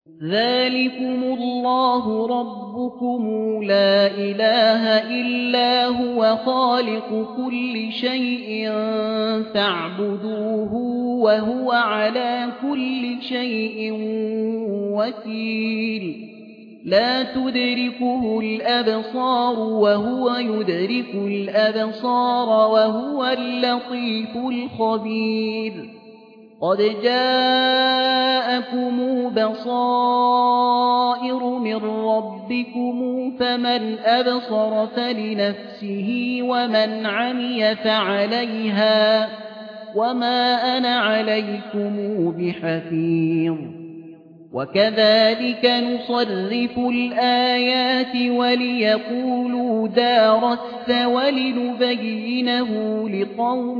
ذلكم الله ربكم لا إله إلا هو خالق كل شيء فاعبدوه وهو على كل شيء وكيل لا تدركه الأبصار وهو يدرك الأبصار وهو اللطيف الخبير قد جاءكم بصائر من ربكم فمن أبصر فلنفسه ومن عمي فعليها وما أنا عليكم بحفيظ وكذلك نصرف الآيات وليقولوا دارست ولنبينه لقوم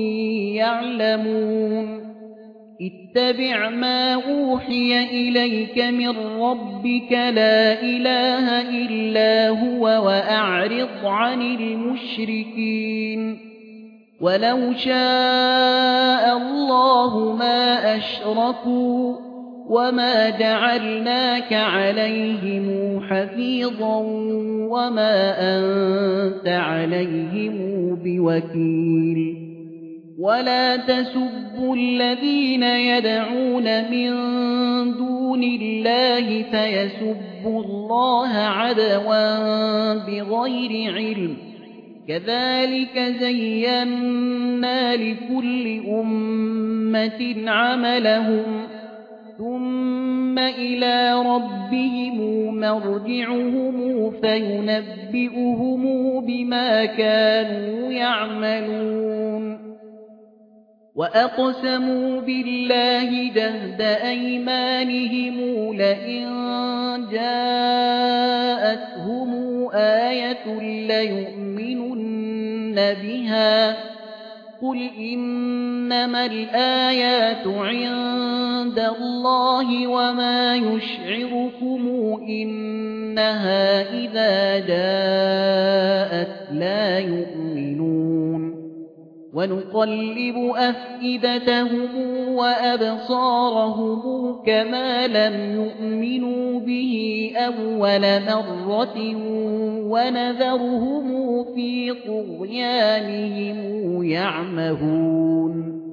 يعلمون اتبع ما أوحي إليك من ربك لا إله إلا هو وأعرض عن المشركين ولو شاء الله ما أشركوا وما جعلناك عليهم حفيظا وما أنت عليهم بوكيل ولا تسبوا الذين يدعون من دون الله فيسبوا الله عدوا بغير علم كذلك زينا لكل أمة عملهم ثم إلى ربهم مرجعهم فينبئهم بما كانوا يعملون وأقسموا بالله جهد أيمانهم لئن جاءتهم آية ليؤمنن بها قل إنما الآيات عند الله وما يشعركم إنها إذا جاءت لا يؤمنون ونقلب أفئدتهم وأبصارهم كما لم يؤمنوا به أول مرة ونذرهم في طغيانهم يعمهون